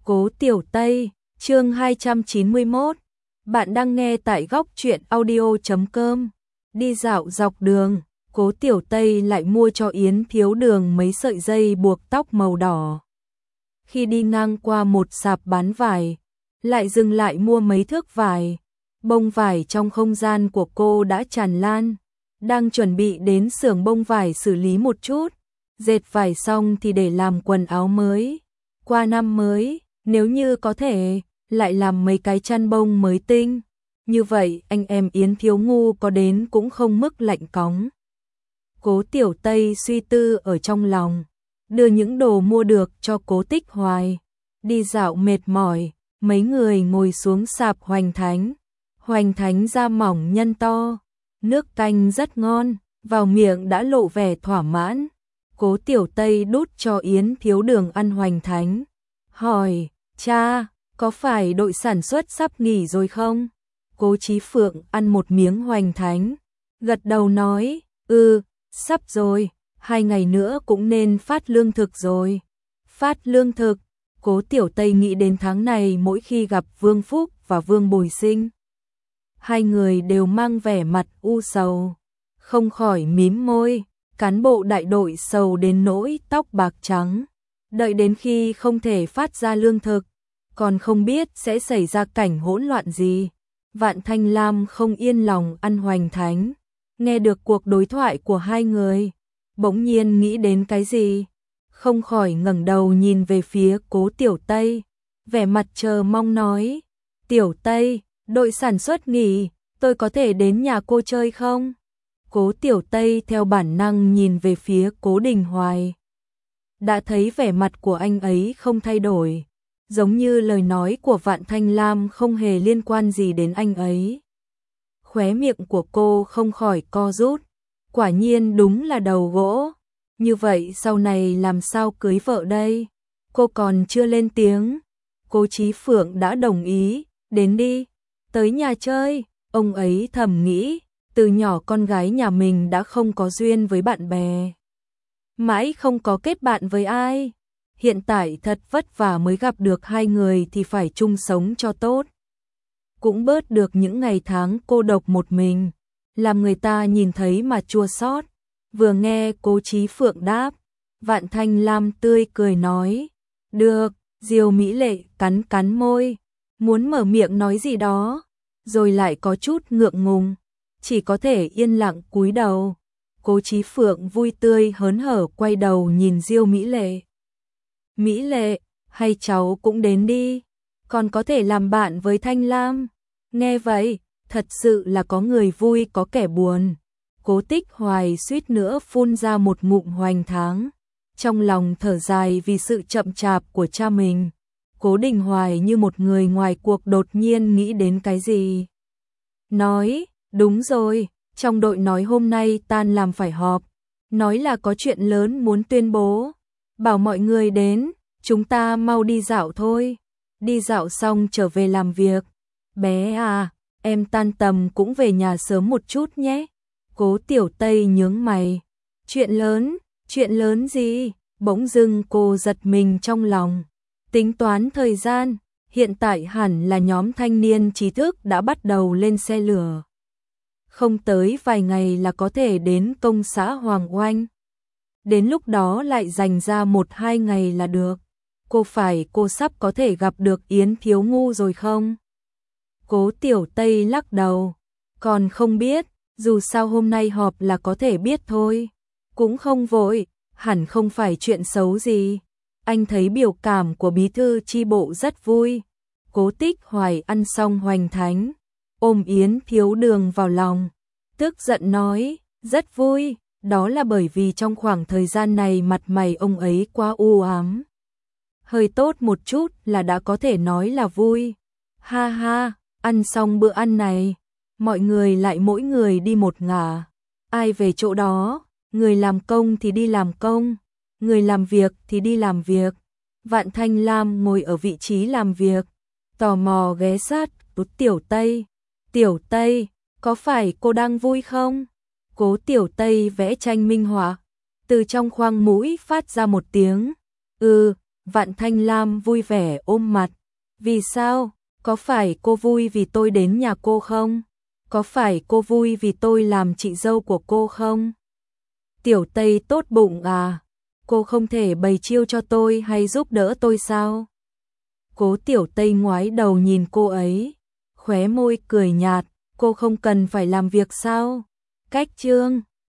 Cố Tiểu Tây, chương 291. Bạn đang nghe tại góc truyện audio.com. Đi dạo dọc đường, Cố Tiểu Tây lại mua cho Yến Thiếu Đường mấy sợi dây buộc tóc màu đỏ. Khi đi ngang qua một sạp bán vải, lại dừng lại mua mấy thước vải. Bông vải trong không gian của cô đã tràn lan, đang chuẩn bị đến xưởng bông vải xử lý một chút. Dệt vải xong thì để làm quần áo mới. Qua năm mới, nếu như có thể, lại làm mấy cái chăn bông mới tinh. Như vậy anh em Yến Thiếu Ngu có đến cũng không mức lạnh cóng. Cố Tiểu Tây suy tư ở trong lòng, đưa những đồ mua được cho Cố Tích Hoài. Đi dạo mệt mỏi, mấy người ngồi xuống sạp Hoành Thánh. Hoành Thánh da mỏng nhân to, nước canh rất ngon, vào miệng đã lộ vẻ thỏa mãn. Cố Tiểu Tây đút cho Yến Thiếu Đường ăn Hoành Thánh. Hỏi, cha, có phải đội sản xuất sắp nghỉ rồi không? Cố Chí Phượng ăn một miếng Hoành Thánh, gật đầu nói, sắp rồi, 2 ngày nữa cũng nên phát lương thực rồi. Phát lương thực, Cố Tiểu Tây nghĩ đến tháng này mỗi khi gặp Vương Phúc và Vương Bồi Sinh. Hai người đều mang vẻ mặt u sầu, không khỏi mím môi. Cán bộ đại đội sầu đến nỗi tóc bạc trắng, đợi đến khi không thể phát ra lương thực, còn không biết sẽ xảy ra cảnh hỗn loạn gì. Vạn Thanh Lam không yên lòng ăn Hoành Thánh, nghe được cuộc đối thoại của hai người, bỗng nhiên nghĩ đến cái gì, không khỏi ngẩng đầu nhìn về phía Cố Tiểu Tây, vẻ mặt chờ mong nói, Tiểu Tây, đội sản xuất nghỉ, tôi có thể đến nhà cô chơi không? Cố Tiểu Tây theo bản năng nhìn về phía Cố Đình Hoài. Đã thấy vẻ mặt của anh ấy không thay đổi, giống như lời nói của Vạn Thanh Lam không hề liên quan gì đến anh ấy. Khóe miệng của cô không khỏi co rút, quả nhiên đúng là đầu gỗ. Như vậy sau này làm sao cưới vợ đây? Cô còn chưa lên tiếng, Cố Chí Phượng đã đồng ý, đến đi, tới nhà chơi. Ông ấy thầm nghĩ, từ nhỏ con gái nhà mình đã không có duyên với bạn bè, mãi không có kết bạn với ai. Hiện tại thật vất vả mới gặp được hai người thì phải chung sống cho tốt, cũng bớt được những ngày tháng cô độc một mình, làm người ta nhìn thấy mà chua xót. Vừa nghe Cố Chí Phượng đáp, Vạn Thanh Lam tươi cười nói, được. Diêu Mỹ Lệ cắn cắn môi, muốn mở miệng nói gì đó, rồi lại có chút ngượng ngùng, chỉ có thể yên lặng cúi đầu. Cố Chí Phượng vui tươi hớn hở quay đầu nhìn Diêu Mỹ Lệ. Mỹ Lệ, hay cháu cũng đến đi, còn có thể làm bạn với Thanh Lam. Nghe vậy, thật sự là có người vui có kẻ buồn. Cố Tích Hoài suýt nữa phun ra một ngụm Hoành Thánh, trong lòng thở dài vì sự chậm chạp của cha mình. Cố Đình Hoài như một người ngoài cuộc đột nhiên nghĩ đến cái gì. Nói, đúng rồi, trong đội nói hôm nay tan làm phải họp, nói là có chuyện lớn muốn tuyên bố, bảo mọi người đến, chúng ta mau đi dạo thôi. Đi dạo xong trở về làm việc. Bé à, em tan tầm cũng về nhà sớm một chút nhé. Cố Tiểu Tây nhướng mày. Chuyện lớn gì? Bỗng dưng cô giật mình trong lòng. Tính toán thời gian, hiện tại hẳn là nhóm thanh niên trí thức đã bắt đầu lên xe lửa. Không tới vài ngày là có thể đến công xã Hoàng Oanh. Đến lúc đó lại dành ra 1-2 ngày là được. Cô sắp có thể gặp được Yến Thiếu Ngu rồi không? Cố Tiểu Tây lắc đầu. Còn không biết, dù sao hôm nay họp là có thể biết thôi. Cũng không vội, hẳn không phải chuyện xấu gì. Anh thấy biểu cảm của bí thư chi bộ rất vui. Cố Tích Hoài ăn xong Hoành Thánh, ôm Yến Thiếu Đường vào lòng, tức giận nói, rất vui, đó là bởi vì trong khoảng thời gian này mặt mày ông ấy quá u ám. Hơi tốt một chút là đã có thể nói là vui. Ha ha, ăn xong bữa ăn này, mọi người lại mỗi người đi một ngả. Ai về chỗ đó, người làm công thì đi làm công, người làm việc thì đi làm việc. Vạn Thanh Lam ngồi ở vị trí làm việc, tò mò ghé sát Tiểu Tây. Tiểu Tây, có phải cô đang vui không? Cố Tiểu Tây vẽ tranh minh họa, từ trong khoang mũi phát ra một tiếng, Vạn Thanh Lam vui vẻ ôm mặt. Vì sao? Có phải cô vui vì tôi đến nhà cô không? Có phải cô vui vì tôi làm chị dâu của cô không? Tiểu Tây tốt bụng à? Cô không thể bày chiêu cho tôi hay giúp đỡ tôi sao? Cố Tiểu Tây ngoái đầu nhìn cô ấy, khóe môi cười nhạt, cô không cần phải làm việc sao? Cách Trương